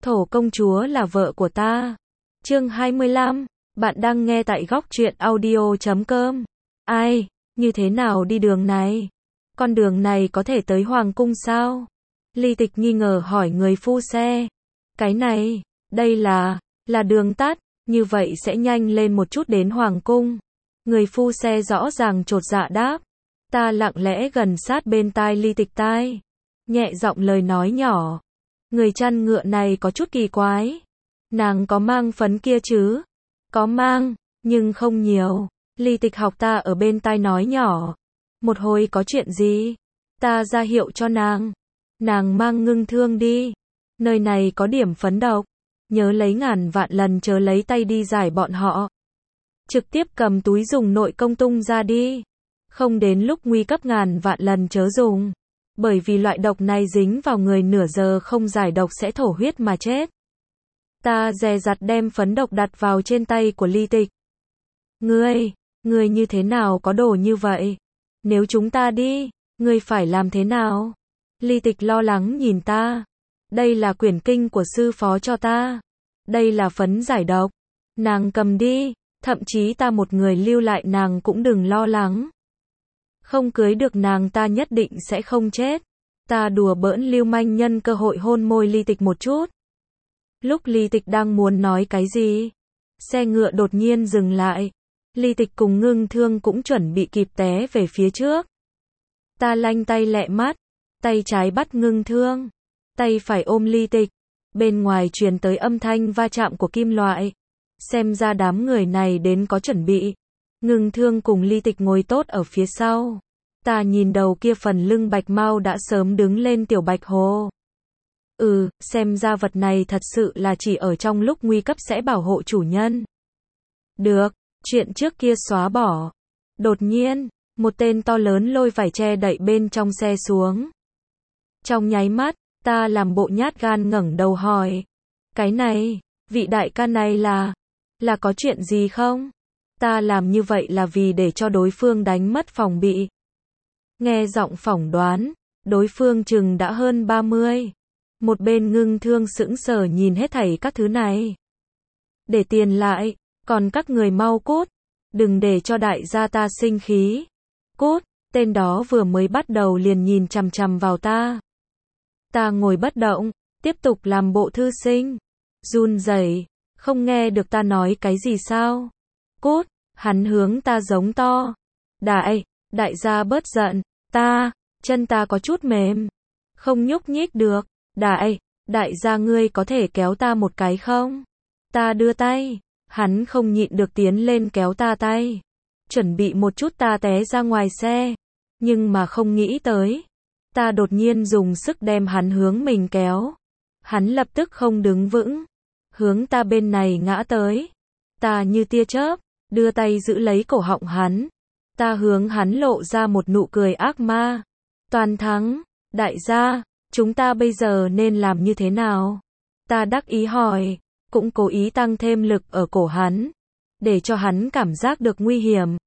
Thổ công chúa là vợ của ta. Chương 25, bạn đang nghe tại góc truyện audio.com. Ai, như thế nào đi đường này? Con đường này có thể tới Hoàng cung sao? Ly Tịch nghi ngờ hỏi người phu xe. Cái này, đây là đường tắt, như vậy sẽ nhanh lên một chút đến Hoàng cung. Người phu xe rõ ràng chột dạ đáp. Ta lặng lẽ gần sát bên tai Ly Tịch tai, nhẹ giọng lời nói nhỏ. Người chăn ngựa này có chút kỳ quái. Nàng có mang phấn kia chứ? Có mang, nhưng không nhiều. Ly Tịch học ta ở bên tai nói nhỏ. Một hồi có chuyện gì? Ta ra hiệu cho nàng. Nàng mang ngưng thương đi. Nơi này có điểm phấn độc. Nhớ lấy ngàn vạn lần chớ lấy tay đi giải bọn họ. Trực tiếp cầm túi dùng nội công tung ra đi. Không đến lúc nguy cấp ngàn vạn lần chớ dùng. Bởi vì loại độc này dính vào người nửa giờ không giải độc sẽ thổ huyết mà chết. Ta dè dặt đem phấn độc đặt vào trên tay của Ly Tịch. Ngươi như thế nào có đồ như vậy? Nếu chúng ta đi, ngươi phải làm thế nào? Ly Tịch lo lắng nhìn ta. Đây là quyển kinh của sư phó cho ta. Đây là phấn giải độc. Nàng cầm đi, thậm chí ta một người lưu lại nàng cũng đừng lo lắng. Không cưới được nàng ta nhất định sẽ không chết. Ta đùa bỡn lưu manh nhân cơ hội hôn môi Ly Tịch một chút. Lúc Ly Tịch đang muốn nói cái gì, xe ngựa đột nhiên dừng lại. Ly Tịch cùng ngưng thương cũng chuẩn bị kịp té về phía trước. Ta lanh tay lẹ mắt, tay trái bắt ngưng thương, tay phải ôm Ly Tịch. Bên ngoài truyền tới âm thanh va chạm của kim loại. Xem ra đám người này đến có chuẩn bị. Ngưng thương cùng Ly Tịch ngồi tốt ở phía sau. Ta nhìn đầu kia phần lưng bạch mau đã sớm đứng lên tiểu bạch hồ. Xem ra vật này thật sự là chỉ ở trong lúc nguy cấp sẽ bảo hộ chủ nhân. Được, chuyện trước kia xóa bỏ. Đột nhiên, một tên to lớn lôi vải che đậy bên trong xe xuống. Trong nháy mắt, ta làm bộ nhát gan ngẩng đầu hỏi. Cái này, vị đại ca này là có chuyện gì không? Ta làm như vậy là vì để cho đối phương đánh mất phòng bị. Nghe giọng phỏng đoán, đối phương chừng đã hơn 30. Một bên ngưng thương sững sờ nhìn hết thảy các thứ này. Để tiền lại, còn các người mau cút. Đừng để cho đại gia ta sinh khí. Cút, tên đó vừa mới bắt đầu liền nhìn chằm chằm vào ta. Ta ngồi bất động, tiếp tục làm bộ thư sinh. Run rẩy, không nghe được ta nói cái gì sao? Cút, hắn hướng ta giống to. Đại gia bớt giận, chân ta có chút mềm. Không nhúc nhích được. Đại gia ngươi có thể kéo ta một cái không? Ta đưa tay, hắn không nhịn được tiến lên kéo ta tay. Chuẩn bị một chút ta té ra ngoài xe. Nhưng mà không nghĩ tới. Ta đột nhiên dùng sức đem hắn hướng mình kéo. Hắn lập tức không đứng vững. Hướng ta bên này ngã tới. Ta như tia chớp, đưa tay giữ lấy cổ họng hắn. Ta hướng hắn lộ ra một nụ cười ác ma. Toàn thắng, đại gia, chúng ta bây giờ nên làm như thế nào? Ta đắc ý hỏi, cũng cố ý tăng thêm lực ở cổ hắn, để cho hắn cảm giác được nguy hiểm.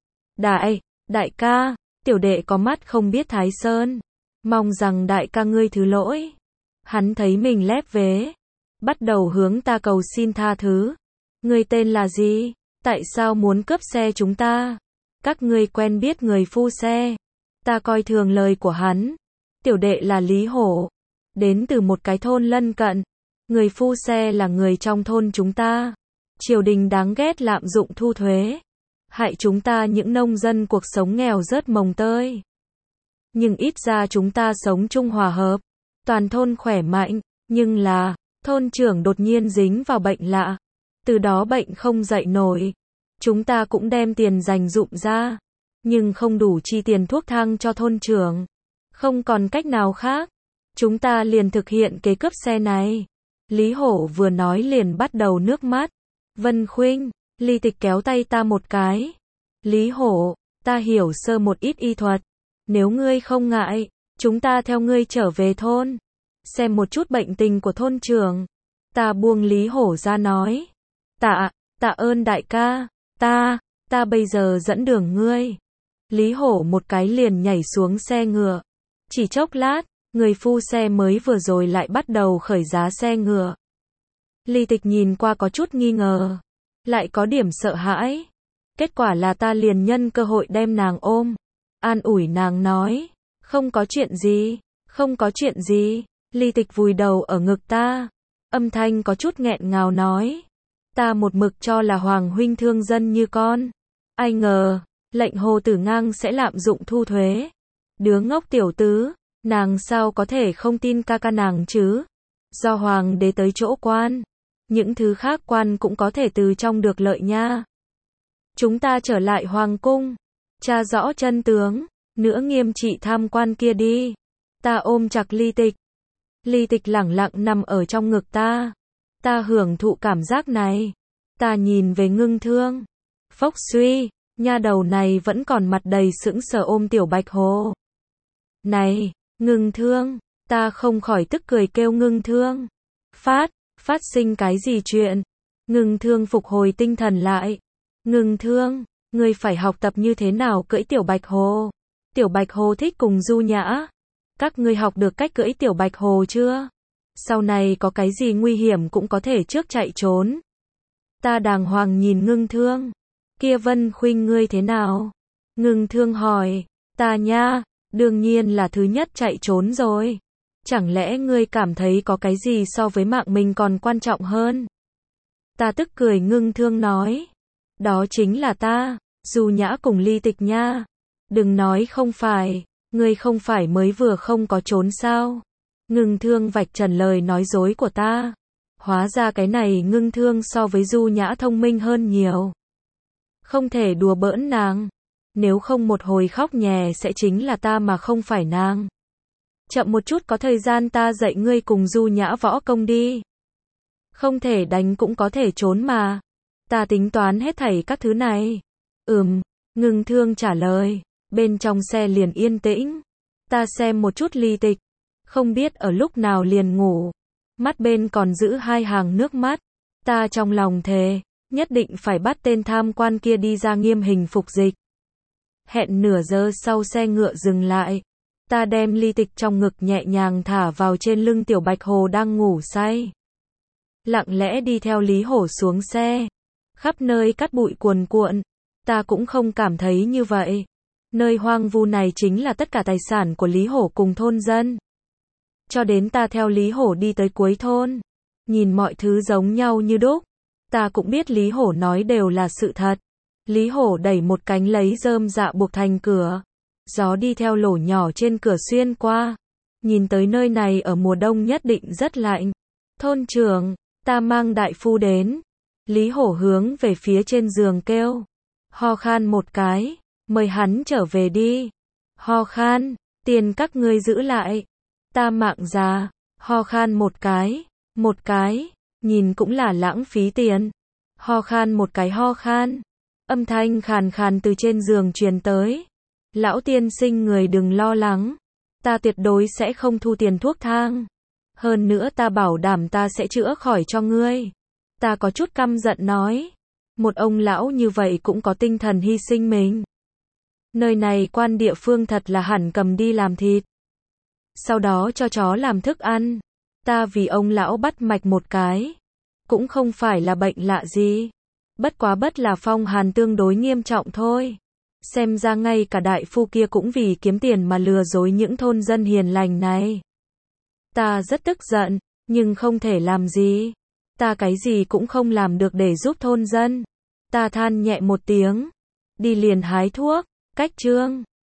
Đại ca, tiểu đệ có mắt không biết Thái Sơn. Mong rằng đại ca ngươi thứ lỗi. Hắn thấy mình lép vế, bắt đầu hướng ta cầu xin tha thứ. Ngươi tên là gì? Tại sao muốn cướp xe chúng ta? Các ngươi quen biết người phu xe. Ta coi thường lời của hắn. Tiểu đệ là Lý Hổ, đến từ một cái thôn lân cận. Người phu xe là người trong thôn chúng ta. Triều đình đáng ghét lạm dụng thu thuế, hại chúng ta những nông dân cuộc sống nghèo rớt mồng tơi. Nhưng ít ra chúng ta sống chung hòa hợp, toàn thôn khỏe mạnh. Nhưng là, thôn trưởng đột nhiên dính vào bệnh lạ. Từ đó bệnh không dậy nổi. Chúng ta cũng đem tiền dành dụm ra, nhưng không đủ chi tiền thuốc thang cho thôn trưởng. Không còn cách nào khác, chúng ta liền thực hiện kế cướp xe này. Lý Hổ vừa nói liền bắt đầu nước mắt. Vân Khuynh, Ly Tịch kéo tay ta một cái. Lý Hổ, ta hiểu sơ một ít y thuật. Nếu ngươi không ngại, chúng ta theo ngươi trở về thôn, xem một chút bệnh tình của thôn trưởng. Ta buông Lý Hổ ra nói. Tạ ơn đại ca. Ta bây giờ dẫn đường ngươi. Lý Hổ một cái liền nhảy xuống xe ngựa. Chỉ chốc lát, người phu xe mới vừa rồi lại bắt đầu khởi giá xe ngựa. Ly Tịch nhìn qua có chút nghi ngờ, lại có điểm sợ hãi. Kết quả là ta liền nhân cơ hội đem nàng ôm, an ủi nàng nói, không có chuyện gì, không có chuyện gì. Ly Tịch vùi đầu ở ngực ta, âm thanh có chút nghẹn ngào nói, ta một mực cho là Hoàng huynh thương dân như con, ai ngờ, lệnh Hồ Tử Ngang sẽ lạm dụng thu thuế. Đứa ngốc tiểu tứ, nàng sao có thể không tin ca ca nàng chứ? Do Hoàng đế tới chỗ quan, những thứ khác quan cũng có thể từ trong được lợi nha. Chúng ta trở lại Hoàng cung, tra rõ chân tướng, nữa nghiêm trị tham quan kia đi. Ta ôm chặt Ly Tịch. Ly Tịch lẳng lặng nằm ở trong ngực ta. Ta hưởng thụ cảm giác này. Ta nhìn về Ngưng Thương. Phốc suy, nha đầu này vẫn còn mặt đầy sững sờ ôm Tiểu Bạch Hồ. Này, Ngưng Thương, ta không khỏi tức cười kêu Ngưng Thương. Phát sinh cái gì chuyện? Ngưng Thương phục hồi tinh thần lại. Ngưng Thương, ngươi phải học tập như thế nào cưỡi Tiểu Bạch Hồ? Tiểu Bạch Hồ thích cùng du nhã. Các ngươi học được cách cưỡi Tiểu Bạch Hồ chưa? Sau này có cái gì nguy hiểm cũng có thể trước chạy trốn. Ta đàng hoàng nhìn Ngưng Thương. Kia Vân Khuynh ngươi thế nào? Ngưng Thương hỏi. Ta nha, đương nhiên là thứ nhất chạy trốn rồi. Chẳng lẽ ngươi cảm thấy có cái gì so với mạng mình còn quan trọng hơn? Ta tức cười. Ngưng Thương nói. Đó chính là ta, Du Nhã cùng Ly Tịch nha. Đừng nói không phải, ngươi không phải mới vừa không có trốn sao? Ngưng Thương vạch trần lời nói dối của ta. Hóa ra cái này Ngưng Thương so với Du Nhã thông minh hơn nhiều. Không thể đùa bỡn nàng. Nếu không một hồi khóc nhè sẽ chính là ta mà không phải nàng. Chậm một chút có thời gian ta dạy ngươi cùng Du Nhã võ công đi. Không thể đánh cũng có thể trốn mà. Ta tính toán hết thảy các thứ này. Ngưng Thương trả lời. Bên trong xe liền yên tĩnh. Ta xem một chút Ly Tịch. Không biết ở lúc nào liền ngủ. Mắt bên còn giữ hai hàng nước mắt. Ta trong lòng thề, nhất định phải bắt tên tham quan kia đi ra nghiêm hình phục dịch. Hẹn nửa giờ sau xe ngựa dừng lại. Ta đem Ly Tịch trong ngực nhẹ nhàng thả vào trên lưng Tiểu Bạch Hồ đang ngủ say. Lặng lẽ đi theo Lý Hổ xuống xe. Khắp nơi cát bụi cuồn cuộn. Ta cũng không cảm thấy như vậy. Nơi hoang vu này chính là tất cả tài sản của Lý Hổ cùng thôn dân. Cho đến ta theo Lý Hổ đi tới cuối thôn. Nhìn mọi thứ giống nhau như đúc. Ta cũng biết Lý Hổ nói đều là sự thật. Lý Hổ đẩy một cánh lấy rơm dạ buộc thành cửa. Gió đi theo lỗ nhỏ trên cửa xuyên qua. Nhìn tới nơi này ở mùa đông nhất định rất lạnh. Thôn trưởng, ta mang đại phu đến. Lý Hổ hướng về phía trên giường kêu. Ho khan một cái, mời hắn trở về đi. Ho khan, tiền các ngươi giữ lại. Ta mạng già, ho khan một cái, nhìn cũng là lãng phí tiền. Ho khan một cái ho khan. Âm thanh khàn khàn từ trên giường truyền tới. Lão tiên sinh người đừng lo lắng. Ta tuyệt đối sẽ không thu tiền thuốc thang. Hơn nữa ta bảo đảm ta sẽ chữa khỏi cho ngươi. Ta có chút căm giận nói. Một ông lão như vậy cũng có tinh thần hy sinh mình. Nơi này quan địa phương thật là hẳn cầm đi làm thịt. Sau đó cho chó làm thức ăn. Ta vì ông lão bắt mạch một cái. Cũng không phải là bệnh lạ gì. Bất quá là phong hàn tương đối nghiêm trọng thôi. Xem ra ngay cả đại phu kia cũng vì kiếm tiền mà lừa dối những thôn dân hiền lành này. Ta rất tức giận, nhưng không thể làm gì. Ta cái gì cũng không làm được để giúp thôn dân. Ta than nhẹ một tiếng. Đi liền hái thuốc, cách chương.